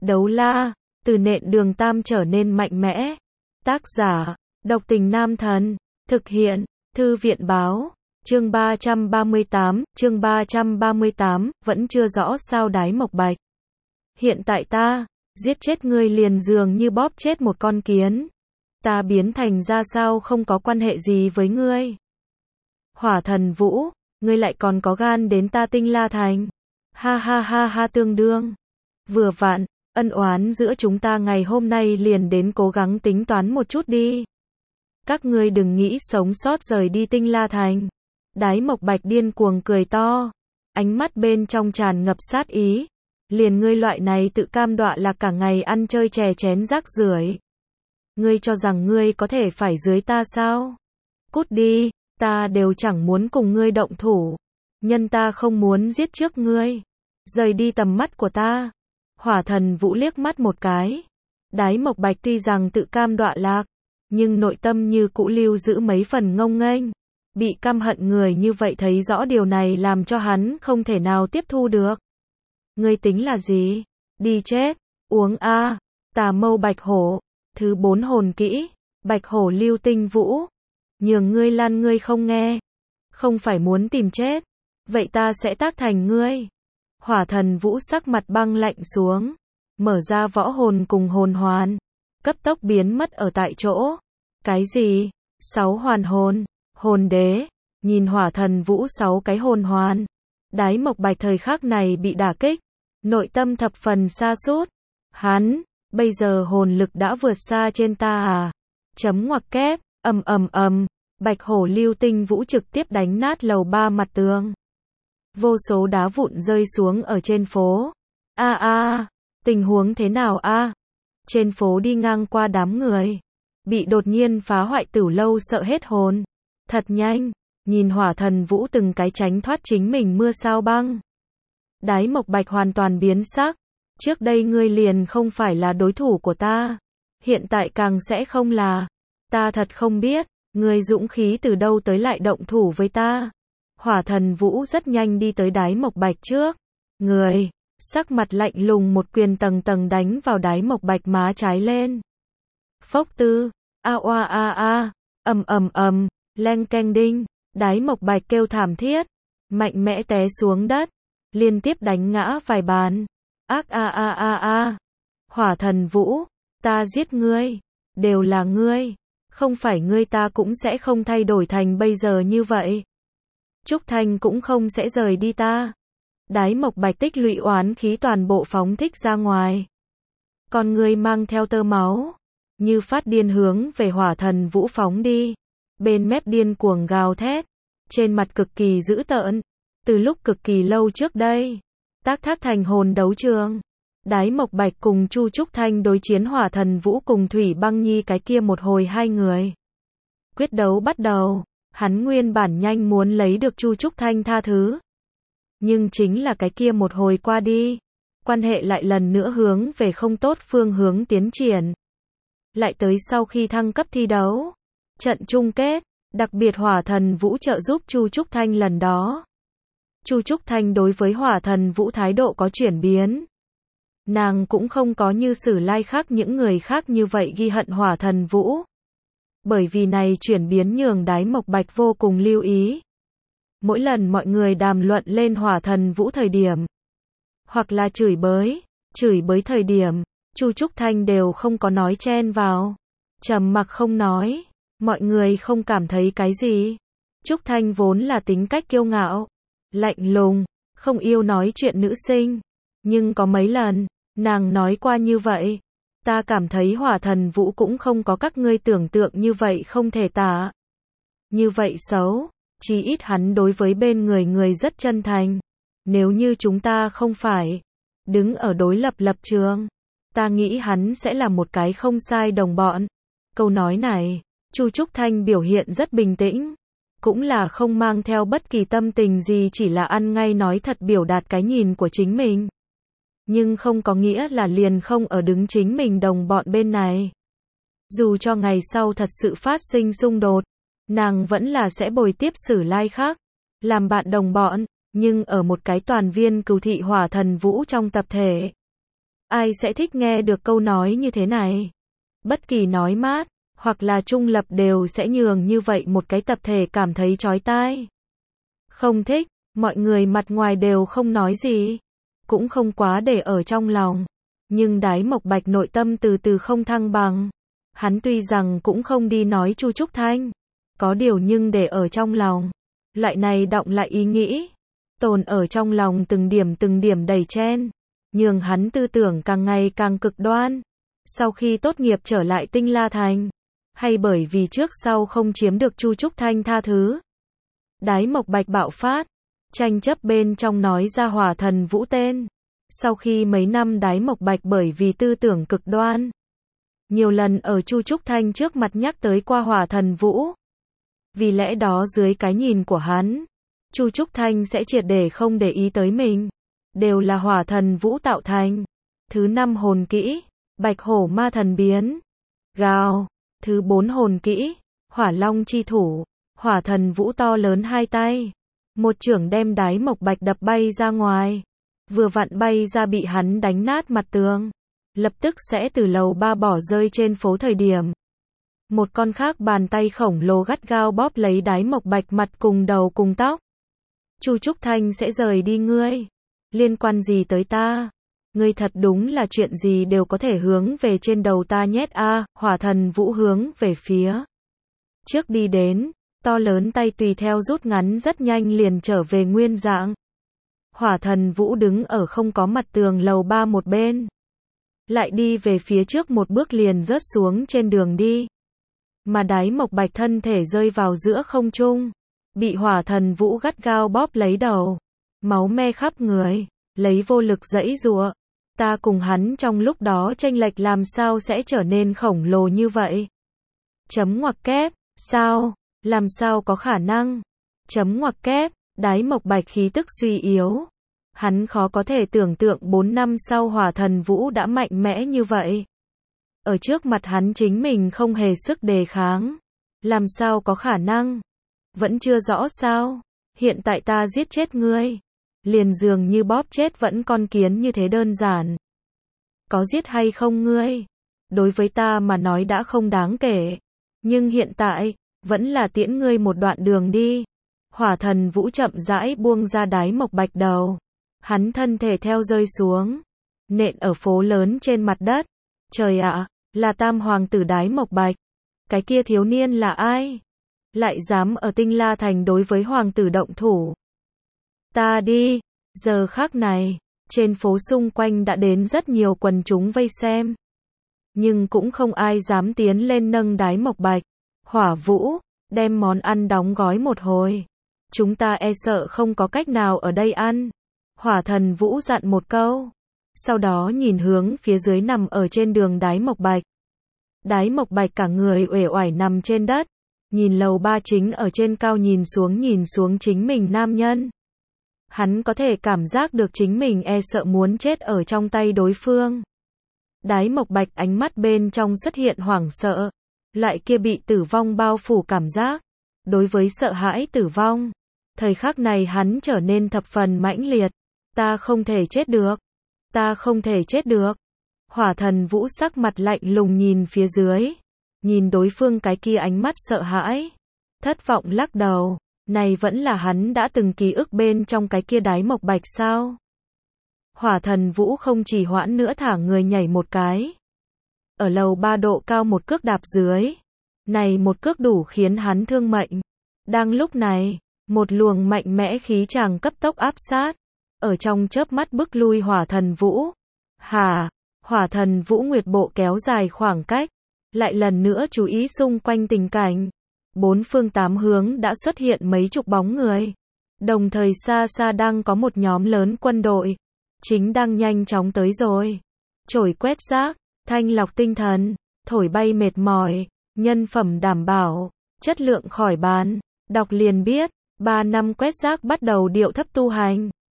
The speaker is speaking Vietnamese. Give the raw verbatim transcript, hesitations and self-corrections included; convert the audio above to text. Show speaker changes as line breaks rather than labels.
Đấu la, từ nện đường tam trở nên mạnh mẽ. Tác giả, độc tình nam thần. Thực hiện, thư viện báo. Chương ba trăm ba mươi tám, chương ba trăm ba mươi tám, vẫn chưa rõ sao Đái Mộc Bạch. Hiện tại ta, giết chết ngươi liền dường như bóp chết một con kiến. Ta biến thành ra sao không có quan hệ gì với ngươi. Hỏa Thần Vũ, ngươi lại còn có gan đến ta Tinh La Thành. Ha ha ha ha tương đương. Vừa vặn, ân oán giữa chúng ta ngày hôm nay liền đến cố gắng tính toán một chút đi. Các ngươi đừng nghĩ sống sót rời đi Tinh La Thành. Đái Mộc Bạch điên cuồng cười to. Ánh mắt bên trong tràn ngập sát ý. Liền ngươi loại này tự cam đoạ là cả ngày ăn chơi chè chén rác rưởi. Ngươi cho rằng ngươi có thể phải dưới ta sao? Cút đi, ta đều chẳng muốn cùng ngươi động thủ. Nhân ta không muốn giết trước ngươi. Rời đi tầm mắt của ta. Hỏa Thần Vũ liếc mắt một cái. Đái Mộc Bạch tuy rằng tự cam đoạ lạc, nhưng nội tâm như cũ lưu giữ mấy phần ngông nghênh. Bị căm hận người như vậy thấy rõ điều này làm cho hắn không thể nào tiếp thu được. Ngươi tính là gì? Đi chết, uống a. Tà Mâu Bạch Hổ, thứ bốn hồn kỹ, Bạch Hổ Lưu Tinh Vũ. Nhường ngươi lăn ngươi không nghe. Không phải muốn tìm chết. Vậy ta sẽ tác thành ngươi. Hỏa Thần Vũ sắc mặt băng lạnh xuống. Mở ra võ hồn cùng hồn hoàn. Cấp tốc biến mất ở tại chỗ. Cái gì? Sáu hoàn hồn. Hồn đế. Nhìn Hỏa Thần Vũ sáu cái hồn hoàn. Đái Mộc Bạch thời khắc này bị đả kích. Nội tâm thập phần sa sút. Hắn, bây giờ hồn lực đã vượt xa trên ta à? Chấm ngoặc kép, ầm ầm ầm. Bạch Hổ Lưu Tinh Vũ trực tiếp đánh nát lầu ba mặt tường. Vô số đá vụn rơi xuống ở trên phố. A a, tình huống thế nào a? Trên phố đi ngang qua đám người, bị đột nhiên phá hoại Tử Lâu sợ hết hồn. Thật nhanh, nhìn Hỏa Thần Vũ từng cái tránh thoát chính mình mưa sao băng. Đái Mộc Bạch hoàn toàn biến sắc. Trước đây ngươi liền không phải là đối thủ của ta. Hiện tại càng sẽ không là. Ta thật không biết, ngươi dũng khí từ đâu tới lại động thủ với ta. Hỏa Thần Vũ rất nhanh đi tới Đái Mộc Bạch trước. Người, sắc mặt lạnh lùng một quyền tầng tầng đánh vào Đái Mộc Bạch má trái lên. Phốc tư, a oa a a, ầm ầm ầm, leng keng đinh, Đái Mộc Bạch kêu thảm thiết, mạnh mẽ té xuống đất, liên tiếp đánh ngã vài bàn. Ác a a a a. Hỏa Thần Vũ, ta giết ngươi, đều là ngươi, không phải ngươi ta cũng sẽ không thay đổi thành bây giờ như vậy. Trúc Thanh cũng không sẽ rời đi ta. Đái Mộc Bạch tích lũy oán khí toàn bộ phóng thích ra ngoài. Con ngươi mang theo tơ máu, như phát điên hướng về Hỏa Thần Vũ phóng đi. Bên mép điên cuồng gào thét, trên mặt cực kỳ dữ tợn. Từ lúc cực kỳ lâu trước đây, tác thác thành hồn đấu trường, Đái Mộc Bạch cùng Chu Trúc Thanh đối chiến Hỏa Thần Vũ cùng Thủy Băng Nhi cái kia một hồi hai người. Quyết đấu bắt đầu. Hắn nguyên bản nhanh muốn lấy được Chu Trúc Thanh tha thứ. Nhưng chính là cái kia một hồi qua đi, quan hệ lại lần nữa hướng về không tốt phương hướng tiến triển. Lại tới sau khi thăng cấp thi đấu, trận chung kết, đặc biệt Hỏa Thần Vũ trợ giúp Chu Trúc Thanh lần đó. Chu Trúc Thanh đối với Hỏa Thần Vũ thái độ có chuyển biến. Nàng cũng không có như Sử Lai khác những người khác như vậy ghi hận Hỏa Thần Vũ. Bởi vì này chuyển biến nhường Đái Mộc Bạch vô cùng lưu ý. Mỗi lần mọi người đàm luận lên Hỏa Thần Vũ thời điểm, hoặc là chửi bới, chửi bới thời điểm, Chu Trúc Thanh đều không có nói chen vào. Trầm mặc không nói, mọi người không cảm thấy cái gì. Trúc Thanh vốn là tính cách kiêu ngạo, lạnh lùng, không yêu nói chuyện nữ sinh. Nhưng có mấy lần, nàng nói qua như vậy. Ta cảm thấy Hỏa Thần Vũ cũng không có các ngươi tưởng tượng như vậy không thể tả. Như vậy xấu, chí ít hắn đối với bên người người rất chân thành. Nếu như chúng ta không phải đứng ở đối lập lập trường, ta nghĩ hắn sẽ là một cái không sai đồng bọn. Câu nói này, Chu Trúc Thanh biểu hiện rất bình tĩnh, cũng là không mang theo bất kỳ tâm tình gì, chỉ là ăn ngay nói thật biểu đạt cái nhìn của chính mình. Nhưng không có nghĩa là liền không ở đứng chính mình đồng bọn bên này. Dù cho ngày sau thật sự phát sinh xung đột, nàng vẫn là sẽ bồi tiếp Sử Lai khác, làm bạn đồng bọn, nhưng ở một cái toàn viên cừu thị Hỏa Thần Vũ trong tập thể. Ai sẽ thích nghe được câu nói như thế này? Bất kỳ nói mát, hoặc là trung lập đều sẽ nhường như vậy một cái tập thể cảm thấy chói tai. Không thích, mọi người mặt ngoài đều không nói gì, cũng không quá để ở trong lòng. Nhưng Đái Mộc Bạch nội tâm từ từ không thăng bằng. Hắn tuy rằng cũng không đi nói Chu Trúc Thanh, có điều nhưng để ở trong lòng. Loại này đọng lại ý nghĩ, tồn ở trong lòng từng điểm từng điểm đầy chen, nhường hắn tư tưởng càng ngày càng cực đoan. Sau khi tốt nghiệp trở lại Tinh La Thành, hay bởi vì trước sau không chiếm được Chu Trúc Thanh tha thứ, Đái Mộc Bạch bạo phát, tranh chấp bên trong nói ra Hỏa Thần Vũ tên. Sau khi mấy năm Đái Mộc Bạch bởi vì tư tưởng cực đoan, nhiều lần ở Chu Trúc Thanh trước mặt nhắc tới qua Hỏa Thần Vũ. Vì lẽ đó dưới cái nhìn của hắn, Chu Trúc Thanh sẽ triệt để không để ý tới mình. Đều là Hỏa Thần Vũ tạo thành. Thứ năm hồn kỹ, Bạch Hổ Ma Thần Biến. Gào. Thứ bốn hồn kỹ, Hỏa Long Chi Thủ. Hỏa Thần Vũ to lớn hai tay, một chưởng đem Đái Mộc Bạch đập bay ra ngoài. Vừa vặn bay ra bị hắn đánh nát mặt tường, lập tức sẽ từ lầu ba bỏ rơi trên phố thời điểm. Một con khác bàn tay khổng lồ gắt gao bóp lấy Đái Mộc Bạch mặt cùng đầu cùng tóc. Chu Trúc Thanh sẽ rời đi ngươi, liên quan gì tới ta? Ngươi thật đúng là chuyện gì đều có thể hướng về trên đầu ta nhét a. À, Hỏa Thần Vũ hướng về phía trước đi đến, to lớn tay tùy theo rút ngắn rất nhanh liền trở về nguyên dạng. Hỏa Thần Vũ đứng ở không có mặt tường lầu ba một bên, lại đi về phía trước một bước liền rớt xuống trên đường đi. Mà Đái Mộc Bạch thân thể rơi vào giữa không trung, bị Hỏa Thần Vũ gắt gao bóp lấy đầu, máu me khắp người, lấy vô lực giãy giụa. Ta cùng hắn trong lúc đó chênh lệch làm sao sẽ trở nên khổng lồ như vậy? Chấm ngoặc kép, sao? Làm sao có khả năng? Chấm ngoặc kép, Đái Mộc Bạch khí tức suy yếu. Hắn khó có thể tưởng tượng bốn năm sau Hỏa Thần Vũ đã mạnh mẽ như vậy. Ở trước mặt hắn chính mình không hề sức đề kháng. Làm sao có khả năng? Vẫn chưa rõ sao? Hiện tại ta giết chết ngươi, liền dường như bóp chết vẫn con kiến như thế đơn giản. Có giết hay không ngươi, đối với ta mà nói đã không đáng kể. Nhưng hiện tại, vẫn là tiễn ngươi một đoạn đường đi. Hỏa Thần Vũ chậm rãi buông ra Đái Mộc Bạch đầu. Hắn thân thể theo rơi xuống, nện ở phố lớn trên mặt đất. Trời ạ, là Tam Hoàng tử Đái Mộc Bạch. Cái kia thiếu niên là ai? Lại dám ở Tinh La Thành đối với Hoàng tử động thủ. Ta đi. Giờ khắc này, trên phố xung quanh đã đến rất nhiều quần chúng vây xem. Nhưng cũng không ai dám tiến lên nâng Đái Mộc Bạch. Hỏa Vũ, đem món ăn đóng gói một hồi. Chúng ta e sợ không có cách nào ở đây ăn. Hỏa Thần Vũ dặn một câu. Sau đó nhìn hướng phía dưới nằm ở trên đường Đái Mộc Bạch. Đái Mộc Bạch cả người uể oải nằm trên đất. Nhìn lầu ba chính ở trên cao nhìn xuống nhìn xuống chính mình nam nhân. Hắn có thể cảm giác được chính mình e sợ muốn chết ở trong tay đối phương. Đái Mộc Bạch ánh mắt bên trong xuất hiện hoảng sợ. Loại kia bị tử vong bao phủ cảm giác. Đối với sợ hãi tử vong, thời khắc này hắn trở nên thập phần mãnh liệt. Ta không thể chết được. Ta không thể chết được. Hỏa Thần Vũ sắc mặt lạnh lùng nhìn phía dưới. Nhìn đối phương cái kia ánh mắt sợ hãi. Thất vọng lắc đầu. Này vẫn là hắn đã từng ký ức bên trong cái kia Đái Mộc Bạch sao? Hỏa Thần Vũ không chỉ hoãn nữa thả người nhảy một cái. Ở lầu ba độ cao một cước đạp dưới. Này một cước đủ khiến hắn thương mệnh. Đang lúc này, một luồng mạnh mẽ khí tràng cấp tốc áp sát. Ở trong chớp mắt bức lui Hỏa Thần Vũ. Hà, Hỏa Thần Vũ Nguyệt Bộ kéo dài khoảng cách. Lại lần nữa chú ý xung quanh tình cảnh. Bốn phương tám hướng đã xuất hiện mấy chục bóng người. Đồng thời xa xa đang có một nhóm lớn quân đội. Chính đang nhanh chóng tới rồi. Chổi quét rác, thanh lọc tinh thần, thổi bay mệt mỏi, nhân phẩm đảm bảo, chất lượng khỏi bán. Đọc liền biết, ba năm quét rác bắt đầu điệu thấp tu hành.